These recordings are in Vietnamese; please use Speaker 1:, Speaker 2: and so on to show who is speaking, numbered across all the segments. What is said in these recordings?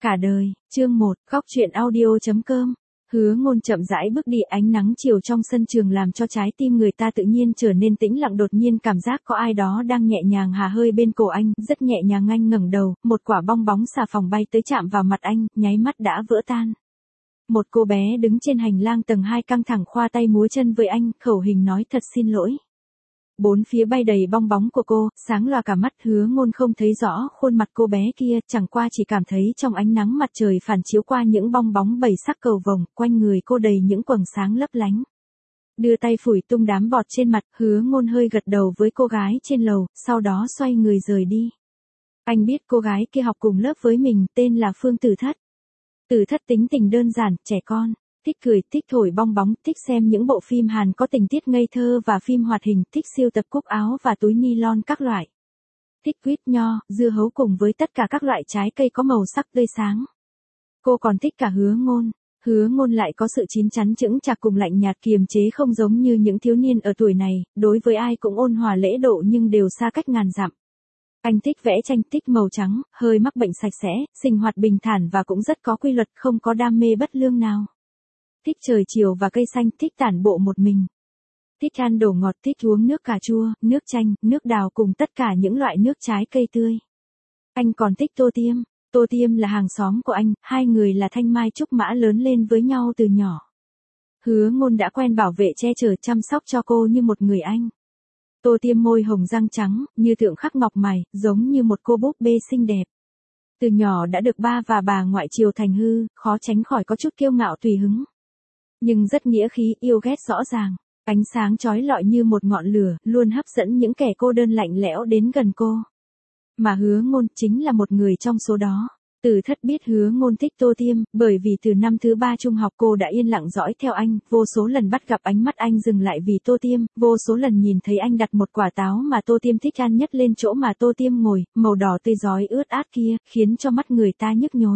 Speaker 1: Cả đời, chương 1, góc truyện audio.com. Hứa Ngôn chậm rãi bước đi, ánh nắng chiều trong sân trường làm cho trái tim người ta tự nhiên trở nên tĩnh lặng, đột nhiên cảm giác có ai đó đang nhẹ nhàng hà hơi bên cổ anh, rất nhẹ nhàng. Anh ngẩng đầu, một quả bong bóng xà phòng bay tới chạm vào mặt anh, nháy mắt đã vỡ tan. Một cô bé đứng trên hành lang tầng 2 căng thẳng khoa tay múa chân với anh, khẩu hình nói thật xin lỗi. Bốn phía bay đầy bong bóng của cô, sáng loà cả mắt. Hứa Ngôn không thấy rõ khuôn mặt cô bé kia, chẳng qua chỉ cảm thấy trong ánh nắng mặt trời phản chiếu qua những bong bóng bảy sắc cầu vồng, quanh người cô đầy những quầng sáng lấp lánh. Đưa tay phủi tung đám bọt trên mặt, Hứa Ngôn hơi gật đầu với cô gái trên lầu, sau đó xoay người rời đi. Anh biết cô gái kia học cùng lớp với mình, tên là Phương Tử Thất. Tử Thất tính tình đơn giản, trẻ con. Thích cười, thích thổi bong bóng, thích xem những bộ phim Hàn có tình tiết ngây thơ và phim hoạt hình, thích sưu tập cúc áo và túi ni-lon các loại. Thích quýt, nho, dưa hấu cùng với tất cả các loại trái cây có màu sắc tươi sáng. Cô còn thích cả Hứa Ngôn. Hứa Ngôn lại có sự chín chắn chững chạc cùng lạnh nhạt kiềm chế, không giống như những thiếu niên ở tuổi này, đối với ai cũng ôn hòa lễ độ nhưng đều xa cách ngàn dặm. Anh thích vẽ tranh, thích màu trắng, hơi mắc bệnh sạch sẽ, sinh hoạt bình thản và cũng rất có quy luật, không có đam mê bất lương nào. Thích trời chiều và cây xanh, thích tản bộ một mình. Thích ăn đồ ngọt, thích uống nước cà chua, nước chanh, nước đào cùng tất cả những loại nước trái cây tươi. Anh còn thích Tô Tiêm. Tô Tiêm là hàng xóm của anh, hai người là thanh mai trúc mã lớn lên với nhau từ nhỏ. Hứa Ngôn đã quen bảo vệ che chở chăm sóc cho cô như một người anh. Tô Tiêm môi hồng răng trắng, như tượng khắc ngọc mày, giống như một cô búp bê xinh đẹp. Từ nhỏ đã được ba và bà ngoại chiều thành hư, khó tránh khỏi có chút kiêu ngạo tùy hứng. Nhưng rất nghĩa khí, yêu ghét rõ ràng. Ánh sáng chói lọi như một ngọn lửa, luôn hấp dẫn những kẻ cô đơn lạnh lẽo đến gần cô. Mà Hứa Ngôn chính là một người trong số đó. Tử Thất biết Hứa Ngôn thích Tô Tiêm, bởi vì từ năm thứ 3 trung học cô đã yên lặng dõi theo anh, vô số lần bắt gặp ánh mắt anh dừng lại vì Tô Tiêm, vô số lần nhìn thấy anh đặt một quả táo mà Tô Tiêm thích ăn nhất lên chỗ mà Tô Tiêm ngồi, màu đỏ tươi rói ướt át kia, khiến cho mắt người ta nhức nhối.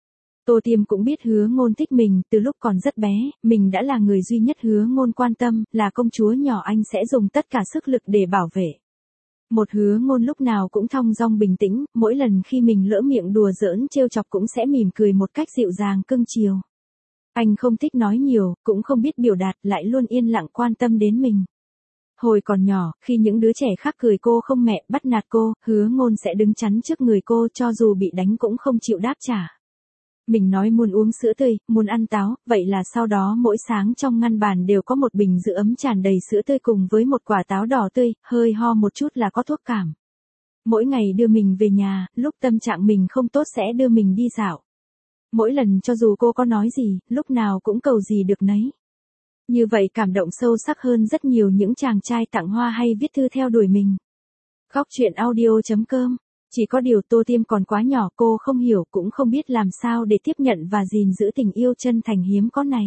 Speaker 1: Tô Tiêm cũng biết Hứa Ngôn thích mình, từ lúc còn rất bé, mình đã là người duy nhất Hứa Ngôn quan tâm, là công chúa nhỏ anh sẽ dùng tất cả sức lực để bảo vệ. Một Hứa Ngôn lúc nào cũng thong dong bình tĩnh, mỗi lần khi mình lỡ miệng đùa giỡn trêu chọc cũng sẽ mỉm cười một cách dịu dàng cưng chiều. Anh không thích nói nhiều, cũng không biết biểu đạt, lại luôn yên lặng quan tâm đến mình. Hồi còn nhỏ, khi những đứa trẻ khác cười cô không mẹ, bắt nạt cô, Hứa Ngôn sẽ đứng chắn trước người cô, cho dù bị đánh cũng không chịu đáp trả. Mình nói muốn uống sữa tươi, muốn ăn táo, vậy là sau đó mỗi sáng trong ngăn bàn đều có một bình giữ ấm tràn đầy sữa tươi cùng với một quả táo đỏ tươi, hơi ho một chút là có thuốc cảm. Mỗi ngày đưa mình về nhà, lúc tâm trạng mình không tốt sẽ đưa mình đi dạo. Mỗi lần cho dù cô có nói gì, lúc nào cũng cầu gì được nấy. Như vậy cảm động sâu sắc hơn rất nhiều những chàng trai tặng hoa hay viết thư theo đuổi mình. Góc truyện audio.com. Chỉ có điều Tô Tiêm còn quá nhỏ, cô không hiểu cũng không biết làm sao để tiếp nhận và gìn giữ tình yêu chân thành hiếm có này.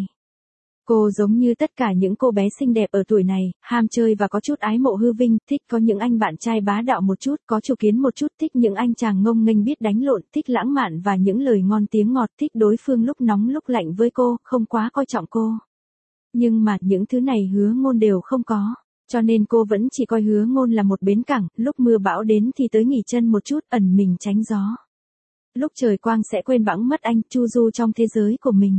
Speaker 1: Cô giống như tất cả những cô bé xinh đẹp ở tuổi này, ham chơi và có chút ái mộ hư vinh, thích có những anh bạn trai bá đạo một chút, có chủ kiến một chút, thích những anh chàng ngông nghênh biết đánh lộn, thích lãng mạn và những lời ngon tiếng ngọt, thích đối phương lúc nóng lúc lạnh với cô, không quá coi trọng cô. Nhưng mà những thứ này Hứa Ngôn đều không có. Cho nên cô vẫn chỉ coi Hứa Ngôn là một bến cảng, lúc mưa bão đến thì tới nghỉ chân một chút, ẩn mình tránh gió. Lúc trời quang sẽ quên bẵng mất anh, chu du trong thế giới của mình.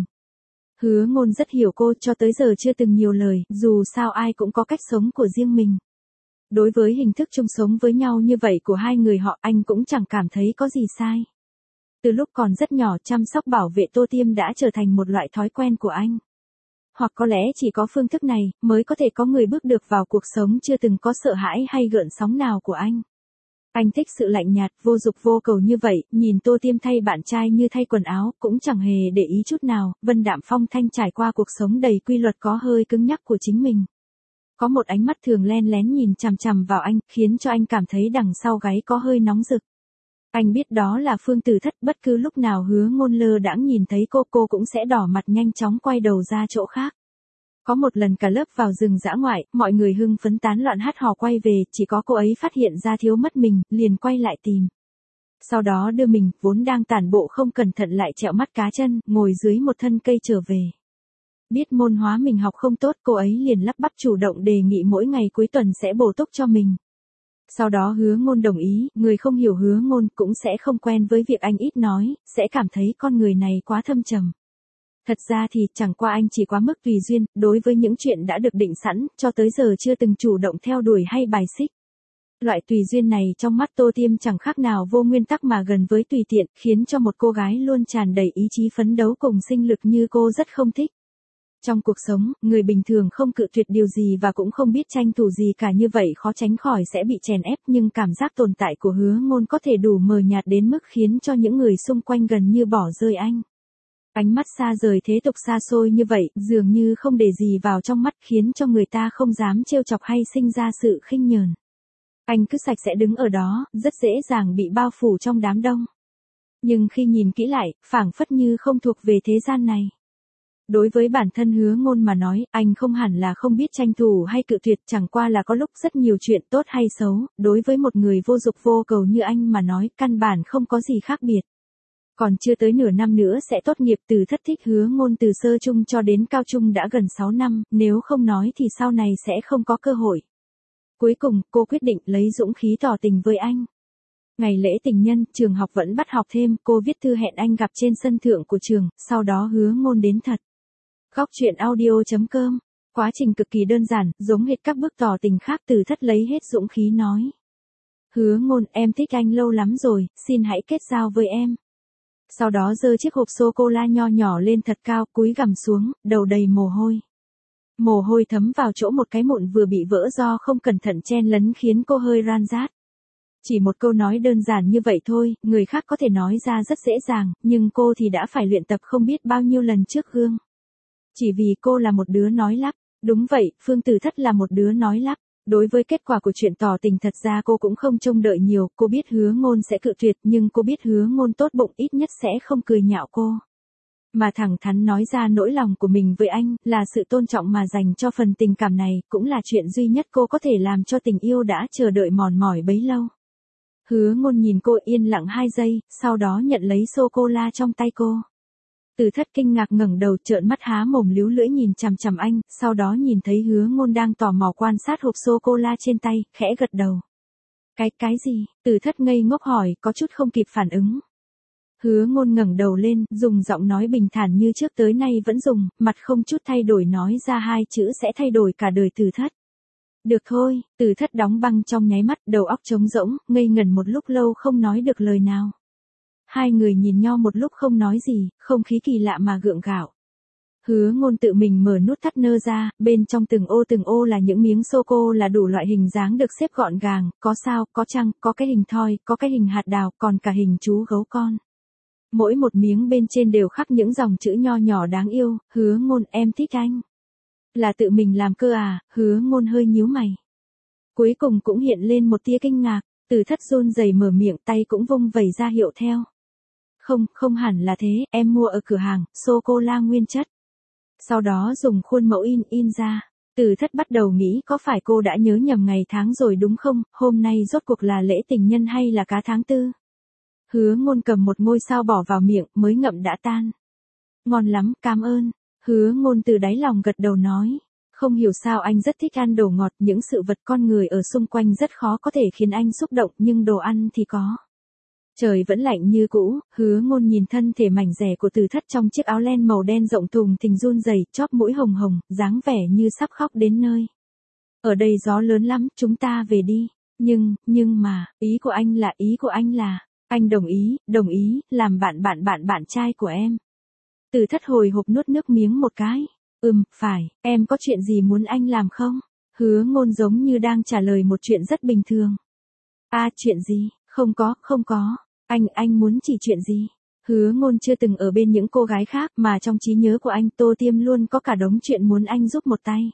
Speaker 1: Hứa Ngôn rất hiểu cô, cho tới giờ chưa từng nhiều lời, dù sao ai cũng có cách sống của riêng mình. Đối với hình thức chung sống với nhau như vậy của hai người họ, anh cũng chẳng cảm thấy có gì sai. Từ lúc còn rất nhỏ, chăm sóc bảo vệ Tô Tiêm đã trở thành một loại thói quen của anh. Hoặc có lẽ chỉ có phương thức này, mới có thể có người bước được vào cuộc sống chưa từng có sợ hãi hay gợn sóng nào của anh. Anh thích sự lạnh nhạt, vô dục vô cầu như vậy, nhìn Tô Tiêm thay bạn trai như thay quần áo, cũng chẳng hề để ý chút nào, vân đạm phong thanh trải qua cuộc sống đầy quy luật có hơi cứng nhắc của chính mình. Có một ánh mắt thường len lén nhìn chằm chằm vào anh, khiến cho anh cảm thấy đằng sau gáy có hơi nóng rực. Anh biết đó là Phương Tử Thất, bất cứ lúc nào Hứa Ngôn lơ đãng nhìn thấy cô cũng sẽ đỏ mặt nhanh chóng quay đầu ra chỗ khác. Có một lần cả lớp vào rừng dã ngoại, mọi người hưng phấn tán loạn hát hò quay về, chỉ có cô ấy phát hiện ra thiếu mất mình, liền quay lại tìm. Sau đó đưa mình, vốn đang tản bộ không cẩn thận lại trẹo mắt cá chân, ngồi dưới một thân cây trở về. Biết môn hóa mình học không tốt, cô ấy liền lắp bắp chủ động đề nghị mỗi ngày cuối tuần sẽ bổ túc cho mình. Sau đó Hứa Ngôn đồng ý, người không hiểu Hứa Ngôn cũng sẽ không quen với việc anh ít nói, sẽ cảm thấy con người này quá thâm trầm. Thật ra thì chẳng qua anh chỉ quá mức tùy duyên, đối với những chuyện đã được định sẵn, cho tới giờ chưa từng chủ động theo đuổi hay bài xích. Loại tùy duyên này trong mắt Tô Tiêm chẳng khác nào vô nguyên tắc mà gần với tùy tiện, khiến cho một cô gái luôn tràn đầy ý chí phấn đấu cùng sinh lực như cô rất không thích. Trong cuộc sống, người bình thường không cự tuyệt điều gì và cũng không biết tranh thủ gì cả, như vậy khó tránh khỏi sẽ bị chèn ép, nhưng cảm giác tồn tại của Hứa Ngôn có thể đủ mờ nhạt đến mức khiến cho những người xung quanh gần như bỏ rơi anh. Ánh mắt xa rời thế tục xa xôi như vậy, dường như không để gì vào trong mắt, khiến cho người ta không dám trêu chọc hay sinh ra sự khinh nhờn. Anh cứ sạch sẽ đứng ở đó, rất dễ dàng bị bao phủ trong đám đông. Nhưng khi nhìn kỹ lại, phảng phất như không thuộc về thế gian này. Đối với bản thân Hứa Ngôn mà nói, anh không hẳn là không biết tranh thủ hay cự tuyệt, chẳng qua là có lúc rất nhiều chuyện tốt hay xấu, đối với một người vô dục vô cầu như anh mà nói, căn bản không có gì khác biệt. Còn chưa tới nửa năm nữa sẽ tốt nghiệp, Từ Thất thích Hứa Ngôn từ sơ trung cho đến cao trung đã gần 6 năm, nếu không nói thì sau này sẽ không có cơ hội. Cuối cùng, cô quyết định lấy dũng khí tỏ tình với anh. Ngày lễ tình nhân, trường học vẫn bắt học thêm, cô viết thư hẹn anh gặp trên sân thượng của trường, sau đó Hứa Ngôn đến thật. Góc truyện audio.com. Quá trình cực kỳ đơn giản, giống hệt các bước tỏ tình khác. Từ Thất lấy hết dũng khí nói. Hứa Ngôn, em thích anh lâu lắm rồi, xin hãy kết giao với em. Sau đó giơ chiếc hộp sô-cô-la nho nhỏ lên thật cao, cúi gằm xuống, đầu đầy mồ hôi. Mồ hôi thấm vào chỗ một cái mụn vừa bị vỡ do không cẩn thận chen lấn khiến cô hơi ran rát. Chỉ một câu nói đơn giản như vậy thôi, người khác có thể nói ra rất dễ dàng, nhưng cô thì đã phải luyện tập không biết bao nhiêu lần trước gương. Chỉ vì cô là một đứa nói lắp. Đúng vậy, Phương Từ Thất là một đứa nói lắp. Đối với kết quả của chuyện tỏ tình thật ra cô cũng không trông đợi nhiều, cô biết Hứa Ngôn sẽ cự tuyệt, nhưng cô biết Hứa Ngôn tốt bụng, ít nhất sẽ không cười nhạo cô. Mà thẳng thắn nói ra nỗi lòng của mình với anh, là sự tôn trọng mà dành cho phần tình cảm này, cũng là chuyện duy nhất cô có thể làm cho tình yêu đã chờ đợi mòn mỏi bấy lâu. Hứa Ngôn nhìn cô yên lặng 2 giây, sau đó nhận lấy sô-cô-la trong tay cô. Từ Thất kinh ngạc ngẩng đầu, trợn mắt há mồm líu lưỡi nhìn chằm chằm anh, sau đó nhìn thấy Hứa Ngôn đang tò mò quan sát hộp sô-cô-la trên tay, khẽ gật đầu. Cái gì? Từ Thất ngây ngốc hỏi, có chút không kịp phản ứng. Hứa Ngôn ngẩng đầu lên, dùng giọng nói bình thản như trước tới nay vẫn dùng, mặt không chút thay đổi nói ra 2 chữ sẽ thay đổi cả đời Từ Thất. Được thôi, Từ Thất đóng băng trong nháy mắt, đầu óc trống rỗng, ngây ngẩn một lúc lâu không nói được lời nào. Hai người nhìn nhau một lúc không nói gì, không khí kỳ lạ mà gượng gạo. Hứa Ngôn tự mình mở nút thắt nơ ra, bên trong từng ô là những miếng sô-cô là đủ loại hình dáng được xếp gọn gàng, có sao, có trăng, có cái hình thoi, có cái hình hạt đào, còn cả hình chú gấu con. Mỗi một miếng bên trên đều khắc những dòng chữ nho nhỏ đáng yêu, Hứa Ngôn, em thích anh. Là tự mình làm cơ à? Hứa Ngôn hơi nhíu mày. Cuối cùng cũng hiện lên một tia kinh ngạc, Từ Thất run rẩy mở miệng, tay cũng vung vẩy ra hiệu theo. Không hẳn là thế, em mua ở cửa hàng, sô-cô-la nguyên chất. Sau đó dùng khuôn mẫu in ra. Từ Thất bắt đầu nghĩ có phải cô đã nhớ nhầm ngày tháng rồi đúng không, hôm nay rốt cuộc là lễ tình nhân hay là cá tháng 4. Hứa Ngôn cầm một ngôi sao bỏ vào miệng, mới ngậm đã tan. Ngon lắm, cảm ơn. Hứa Ngôn từ đáy lòng gật đầu nói. Không hiểu sao anh rất thích ăn đồ ngọt, những sự vật con người ở xung quanh rất khó có thể khiến anh xúc động, nhưng đồ ăn thì có. Trời vẫn lạnh như cũ, Hứa Ngôn nhìn thân thể mảnh dẻ của Từ Thất trong chiếc áo len màu đen rộng thùng thình run rẩy, chóp mũi hồng hồng, dáng vẻ như sắp khóc đến nơi. Ở đây gió lớn lắm, chúng ta về đi. Nhưng mà, ý của anh là, anh đồng ý, làm bạn trai của em. Từ Thất hồi hộp nuốt nước miếng một cái. Phải, em có chuyện gì muốn anh làm không? Hứa Ngôn giống như đang trả lời một chuyện rất bình thường. Chuyện gì? Không có. Anh muốn chỉ chuyện gì? Hứa Ngôn chưa từng ở bên những cô gái khác, mà trong trí nhớ của anh, Tô Tiêm luôn có cả đống chuyện muốn anh giúp một tay.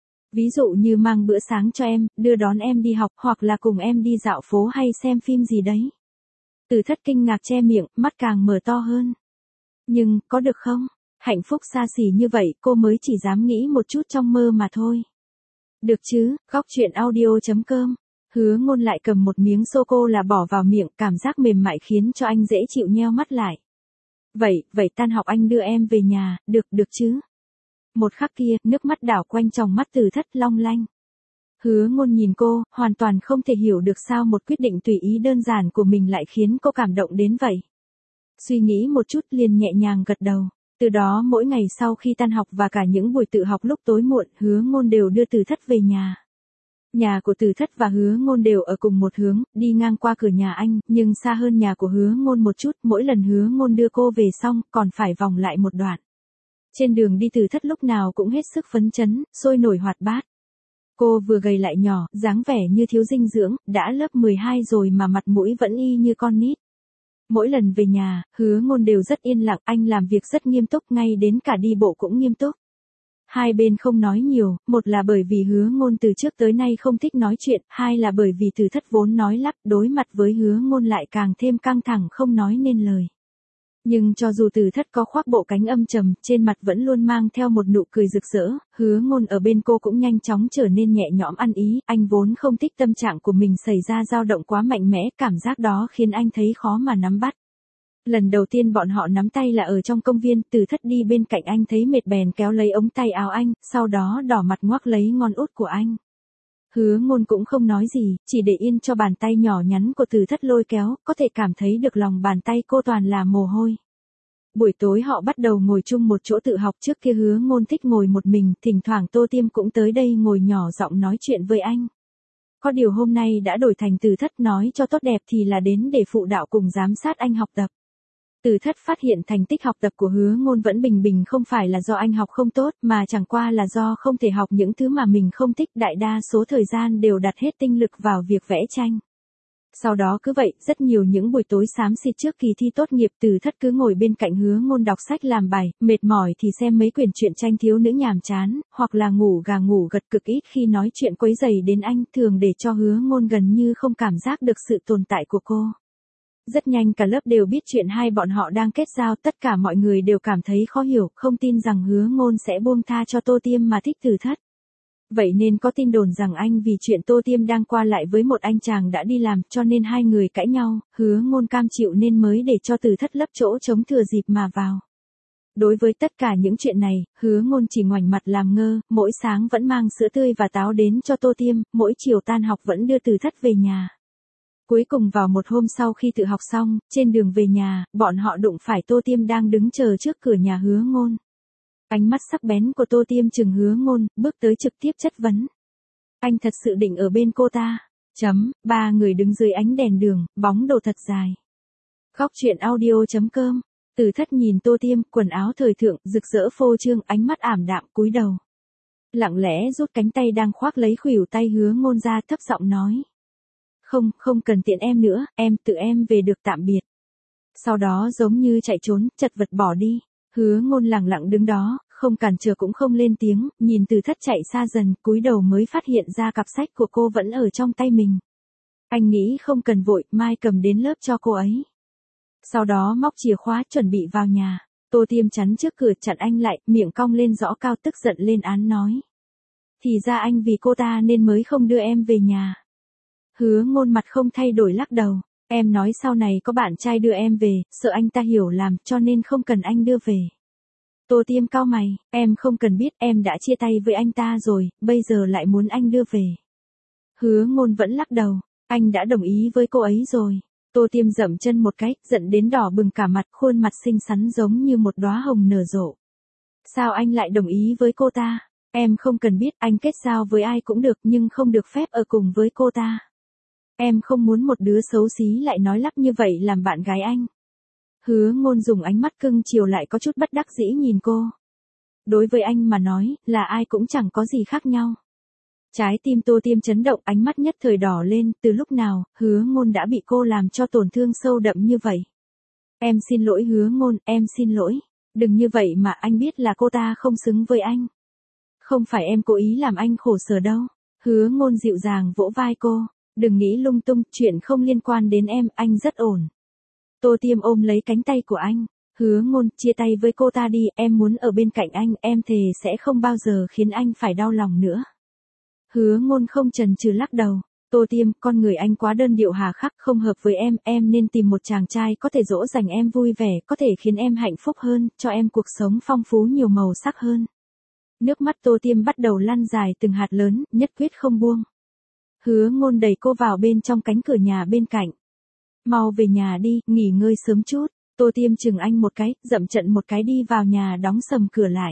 Speaker 1: Ví dụ như mang bữa sáng cho em, đưa đón em đi học, hoặc là cùng em đi dạo phố hay xem phim gì đấy. Từ Thất kinh ngạc che miệng, mắt càng mở to hơn. Nhưng, có được không? Hạnh phúc xa xỉ như vậy, cô mới chỉ dám nghĩ một chút trong mơ mà thôi. Được chứ, góc truyện audio.com. Hứa Ngôn lại cầm một miếng sô-cô-la bỏ vào miệng, cảm giác mềm mại khiến cho anh dễ chịu nheo mắt lại. Vậy tan học anh đưa em về nhà, được chứ? Một khắc kia, nước mắt đảo quanh tròng mắt Từ Thất long lanh. Hứa Ngôn nhìn cô, hoàn toàn không thể hiểu được sao một quyết định tùy ý đơn giản của mình lại khiến cô cảm động đến vậy. Suy nghĩ một chút liền nhẹ nhàng gật đầu. Từ đó mỗi ngày sau khi tan học và cả những buổi tự học lúc tối muộn, Hứa Ngôn đều đưa Từ Thất về nhà. Nhà của Từ Thất và Hứa Ngôn đều ở cùng một hướng, đi ngang qua cửa nhà anh, nhưng xa hơn nhà của Hứa Ngôn một chút, mỗi lần Hứa Ngôn đưa cô về xong, còn phải vòng lại một đoạn. Trên đường đi Từ Thất lúc nào cũng hết sức phấn chấn, sôi nổi hoạt bát. Cô vừa gầy lại nhỏ, dáng vẻ như thiếu dinh dưỡng, đã lớp 12 rồi mà mặt mũi vẫn y như con nít. Mỗi lần về nhà, Hứa Ngôn đều rất yên lặng, anh làm việc rất nghiêm túc, ngay đến cả đi bộ cũng nghiêm túc. Hai bên không nói nhiều, một là bởi vì Hứa Ngôn từ trước tới nay không thích nói chuyện, hai là bởi vì Từ Thất vốn nói lắp, đối mặt với Hứa Ngôn lại càng thêm căng thẳng không nói nên lời. Nhưng cho dù Từ Thất có khoác bộ cánh âm trầm, trên mặt vẫn luôn mang theo một nụ cười rực rỡ, Hứa Ngôn ở bên cô cũng nhanh chóng trở nên nhẹ nhõm ăn ý, anh vốn không thích tâm trạng của mình xảy ra dao động quá mạnh mẽ, cảm giác đó khiến anh thấy khó mà nắm bắt. Lần đầu tiên bọn họ nắm tay là ở trong công viên, Từ Thất đi bên cạnh anh thấy mệt bèn kéo lấy ống tay áo anh, sau đó đỏ mặt ngoắc lấy ngón út của anh. Hứa Ngôn cũng không nói gì, chỉ để yên cho bàn tay nhỏ nhắn của Từ Thất lôi kéo, có thể cảm thấy được lòng bàn tay cô toàn là mồ hôi. Buổi tối họ bắt đầu ngồi chung một chỗ tự học, trước kia Hứa Ngôn thích ngồi một mình, thỉnh thoảng Tô Tiêm cũng tới đây ngồi nhỏ giọng nói chuyện với anh. Có điều hôm nay đã đổi thành Từ Thất nói cho tốt đẹp thì là đến để phụ đạo cùng giám sát anh học tập. Từ Thất phát hiện thành tích học tập của Hứa Ngôn vẫn bình bình, không phải là do anh học không tốt, mà chẳng qua là do không thể học những thứ mà mình không thích, đại đa số thời gian đều đặt hết tinh lực vào việc vẽ tranh. Sau đó cứ vậy, rất nhiều những buổi tối xám xịt trước kỳ thi tốt nghiệp, Từ Thất cứ ngồi bên cạnh Hứa Ngôn đọc sách làm bài, mệt mỏi thì xem mấy quyển truyện tranh thiếu nữ nhàm chán, hoặc là ngủ gà ngủ gật, cực ít khi nói chuyện quấy rầy đến anh, thường để cho Hứa Ngôn gần như không cảm giác được sự tồn tại của cô. Rất nhanh cả lớp đều biết chuyện hai bọn họ đang kết giao, tất cả mọi người đều cảm thấy khó hiểu, không tin rằng Hứa Ngôn sẽ buông tha cho Tô Tiêm mà thích Từ Thất. Vậy nên có tin đồn rằng anh vì chuyện Tô Tiêm đang qua lại với một anh chàng đã đi làm, cho nên hai người cãi nhau, Hứa Ngôn cam chịu nên mới để cho Từ Thất lấp chỗ trống thừa dịp mà vào. Đối với tất cả những chuyện này, Hứa Ngôn chỉ ngoảnh mặt làm ngơ, mỗi sáng vẫn mang sữa tươi và táo đến cho Tô Tiêm, mỗi chiều tan học vẫn đưa Từ Thất về nhà. Cuối cùng vào một hôm sau khi tự học xong, trên đường về nhà, bọn họ đụng phải Tô Tiêm đang đứng chờ trước cửa nhà Hứa Ngôn. Ánh mắt sắc bén của Tô Tiêm trừng Hứa Ngôn, bước tới trực tiếp chất vấn. Anh thật sự định ở bên cô ta? Ba người đứng dưới ánh đèn đường, bóng đồ thật dài. Góc truyện audio.com. Từ Thất nhìn Tô Tiêm, quần áo thời thượng, rực rỡ phô trương, ánh mắt ảm đạm, cúi đầu. Lặng lẽ rút cánh tay đang khoác lấy khuỷu tay Hứa Ngôn ra, thấp giọng nói. Không cần tiện em nữa, tự em về được, tạm biệt. Sau đó giống như chạy trốn, chật vật bỏ đi. Hứa Ngôn lặng lặng đứng đó, không cản trở cũng không lên tiếng, nhìn Từ Thất chạy xa dần, cúi đầu mới phát hiện ra cặp sách của cô vẫn ở trong tay mình. Anh nghĩ không cần vội, mai cầm đến lớp cho cô ấy. Sau đó móc chìa khóa chuẩn bị vào nhà. Tô Tiêm chắn trước cửa chặn anh lại, miệng cong lên rõ cao, tức giận lên án nói. Thì ra anh vì cô ta nên mới không đưa em về nhà. Hứa Ngôn mặt không thay đổi lắc đầu. Em nói sau này có bạn trai đưa em về, sợ anh ta hiểu lầm, cho nên không cần anh đưa về. Tô Tiêm cau mày, em không cần biết, em đã chia tay với anh ta rồi, bây giờ lại muốn anh đưa về. Hứa Ngôn vẫn lắc đầu, anh đã đồng ý với cô ấy rồi. Tô Tiêm dậm chân một cái, giận đến đỏ bừng cả mặt, khuôn mặt xinh xắn giống như một đóa hồng nở rộ. Sao anh lại đồng ý với cô ta? Em không cần biết, anh kết giao với ai cũng được nhưng không được phép ở cùng với cô ta. Em không muốn một đứa xấu xí lại nói lắp như vậy làm bạn gái anh. Hứa Ngôn dùng ánh mắt cưng chiều lại có chút bất đắc dĩ nhìn cô. Đối với anh mà nói, là ai cũng chẳng có gì khác nhau. Trái tim Tô Tiêm chấn động, ánh mắt nhất thời đỏ lên, từ lúc nào, Hứa Ngôn đã bị cô làm cho tổn thương sâu đậm như vậy. Em xin lỗi Hứa Ngôn, em xin lỗi. Đừng như vậy mà, anh biết là cô ta không xứng với anh. Không phải em cố ý làm anh khổ sở đâu. Hứa Ngôn dịu dàng vỗ vai cô. Đừng nghĩ lung tung, chuyện không liên quan đến em, anh rất ổn. Tô Tiêm ôm lấy cánh tay của anh. Hứa Ngôn, chia tay với cô ta đi, em muốn ở bên cạnh anh, em thề sẽ không bao giờ khiến anh phải đau lòng nữa. Hứa Ngôn không chần chừ lắc đầu. Tô Tiêm, con người anh quá đơn điệu hà khắc, không hợp với em nên tìm một chàng trai có thể dỗ dành em vui vẻ, có thể khiến em hạnh phúc hơn, cho em cuộc sống phong phú nhiều màu sắc hơn. Nước mắt Tô Tiêm bắt đầu lăn dài từng hạt lớn, nhất quyết không buông. Hứa Ngôn đẩy cô vào bên trong cánh cửa nhà bên cạnh. Mau về nhà đi, nghỉ ngơi sớm chút. Tô Tiêm chừng anh một cái, dậm trận một cái đi vào nhà đóng sầm cửa lại.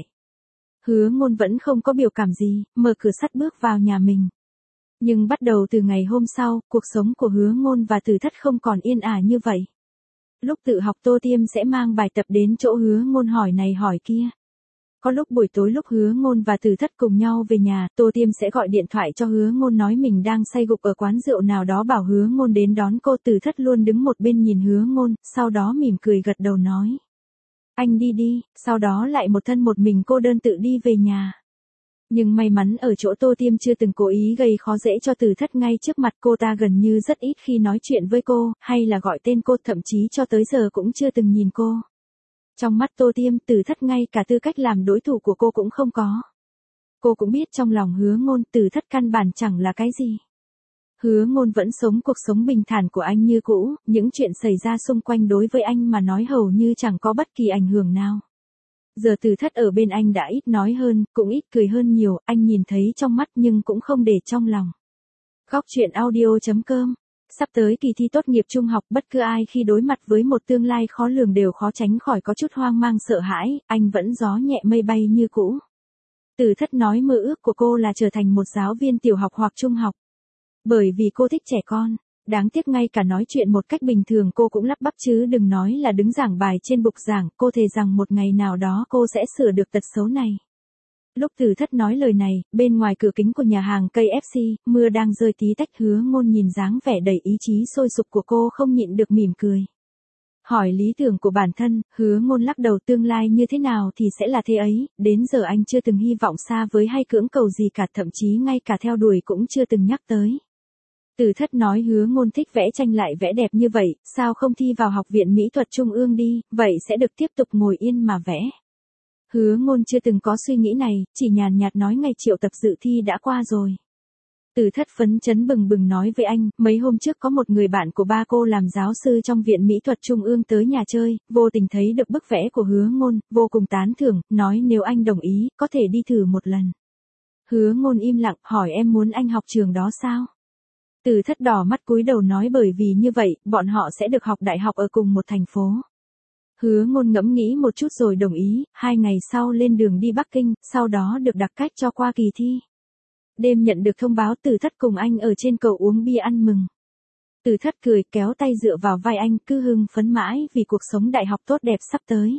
Speaker 1: Hứa Ngôn vẫn không có biểu cảm gì, mở cửa sắt bước vào nhà mình. Nhưng bắt đầu từ ngày hôm sau, cuộc sống của Hứa Ngôn và Từ Thất không còn yên ả như vậy. Lúc tự học Tô Tiêm sẽ mang bài tập đến chỗ Hứa Ngôn hỏi này hỏi kia. Có lúc buổi tối lúc Hứa Ngôn và Từ Thất cùng nhau về nhà, Tô Tiêm sẽ gọi điện thoại cho Hứa Ngôn nói mình đang say gục ở quán rượu nào đó bảo Hứa Ngôn đến đón cô. Từ Thất luôn đứng một bên nhìn Hứa Ngôn, sau đó mỉm cười gật đầu nói. Anh đi đi, sau đó lại một thân một mình cô đơn tự đi về nhà. Nhưng may mắn ở chỗ Tô Tiêm chưa từng cố ý gây khó dễ cho Từ Thất ngay trước mặt cô ta gần như rất ít khi nói chuyện với cô, hay là gọi tên cô, thậm chí cho tới giờ cũng chưa từng nhìn cô. Trong mắt Tô Tiêm, Từ Thất ngay cả tư cách làm đối thủ của cô cũng không có. Cô cũng biết trong lòng Hứa Ngôn, Từ Thất căn bản chẳng là cái gì. Hứa Ngôn vẫn sống cuộc sống bình thản của anh như cũ, những chuyện xảy ra xung quanh đối với anh mà nói hầu như chẳng có bất kỳ ảnh hưởng nào. Giờ Từ Thất ở bên anh đã ít nói hơn, cũng ít cười hơn nhiều, anh nhìn thấy trong mắt nhưng cũng không để trong lòng. Góc truyện audio.com. Sắp tới kỳ thi tốt nghiệp trung học, bất cứ ai khi đối mặt với một tương lai khó lường đều khó tránh khỏi có chút hoang mang sợ hãi, anh vẫn gió nhẹ mây bay như cũ. Từ Thất nói mơ ước của cô là trở thành một giáo viên tiểu học hoặc trung học. Bởi vì cô thích trẻ con. Đáng tiếc ngay cả nói chuyện một cách bình thường cô cũng lắp bắp chứ đừng nói là đứng giảng bài trên bục giảng. Cô thề rằng một ngày nào đó cô sẽ sửa được tật xấu này. Lúc Từ Thất nói lời này, bên ngoài cửa kính của nhà hàng KFC, mưa đang rơi tí tách. Hứa Ngôn nhìn dáng vẻ đầy ý chí sôi sục của cô không nhịn được mỉm cười. Hỏi lý tưởng của bản thân, Hứa Ngôn lắc đầu tương lai như thế nào thì sẽ là thế ấy, đến giờ anh chưa từng hy vọng xa với hay cưỡng cầu gì cả, thậm chí ngay cả theo đuổi cũng chưa từng nhắc tới. Từ Thất nói Hứa Ngôn thích vẽ tranh lại vẽ đẹp như vậy, sao không thi vào Học viện Mỹ thuật Trung ương đi, vậy sẽ được tiếp tục ngồi yên mà vẽ. Hứa Ngôn chưa từng có suy nghĩ này, chỉ nhàn nhạt nói ngày triệu tập dự thi đã qua rồi. Từ Thất phấn chấn bừng bừng nói với anh, mấy hôm trước có một người bạn của ba cô làm giáo sư trong Viện Mỹ thuật Trung ương tới nhà chơi, vô tình thấy được bức vẽ của Hứa Ngôn, vô cùng tán thưởng, nói nếu anh đồng ý, có thể đi thử một lần. Hứa Ngôn im lặng, hỏi em muốn anh học trường đó sao? Từ Thất đỏ mắt cúi đầu nói bởi vì như vậy, bọn họ sẽ được học đại học ở cùng một thành phố. Hứa Ngôn ngẫm nghĩ một chút rồi đồng ý, 2 ngày sau lên đường đi Bắc Kinh, sau đó được đặc cách cho qua kỳ thi. Đêm nhận được thông báo Từ Thất cùng anh ở trên cầu uống bia ăn mừng. Từ Thất cười kéo tay dựa vào vai anh cứ hưng phấn mãi vì cuộc sống đại học tốt đẹp sắp tới.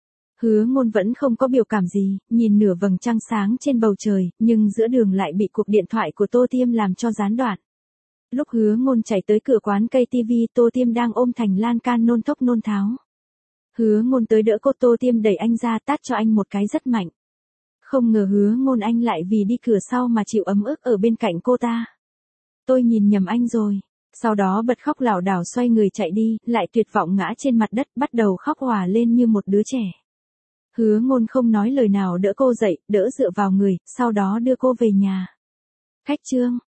Speaker 1: Hứa Ngôn vẫn không có biểu cảm gì, nhìn nửa vầng trăng sáng trên bầu trời, nhưng giữa đường lại bị cuộc điện thoại của Tô Tiêm làm cho gián đoạn. Lúc Hứa Ngôn chạy tới cửa quán cây TV, Tô Tiêm đang ôm thành lan can nôn thốc nôn tháo. Hứa Ngôn tới đỡ cô, Tô Tiêm đẩy anh ra tát cho anh một cái rất mạnh. Không ngờ Hứa Ngôn anh lại vì đi cửa sau mà chịu ấm ức ở bên cạnh cô ta. Tôi nhìn nhầm anh rồi. Sau đó bật khóc lảo đảo xoay người chạy đi, lại tuyệt vọng ngã trên mặt đất bắt đầu khóc òa lên như một đứa trẻ. Hứa Ngôn không nói lời nào đỡ cô dậy, đỡ dựa vào người, sau đó đưa cô về nhà. Khách trương.